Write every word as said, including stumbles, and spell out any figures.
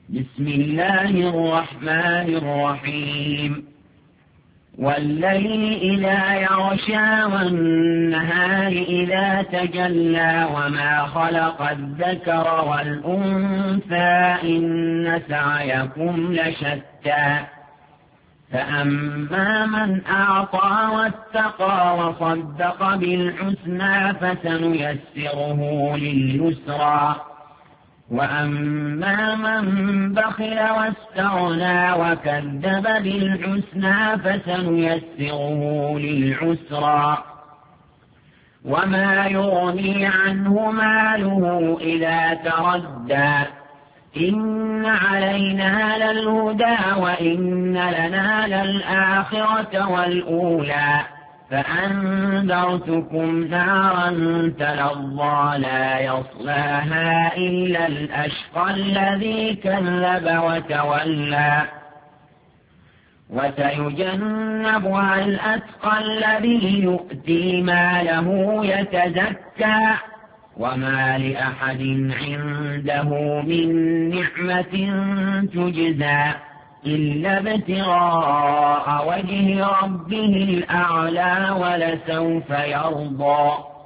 بسم الله الرحمن الرحيم والليل إذا يغشى والنهار إذا تجلى وما خلق الذكر والأنثى إن سعيكم لشتى فأما من أعطى واتقى وصدق بالحسنى فسنيسره لليسرى وأما من بخل واستغنى وكذب بالحسنى فسنيسره للعسرى وما يغني عنه ماله إذا تردى إن علينا للهدى وإن لنا للآخرة والأولى فأنذرتكم نارا تلظى لا يصلاها إلا الأشقى الذي كذب وتولى وسيجنبها الأتقى الذي يؤتي ماله يتزكى وما لأحد عنده من نعمة تجزى إلا ابتغاء وجه ربه الأعلى ولسوف يرضى.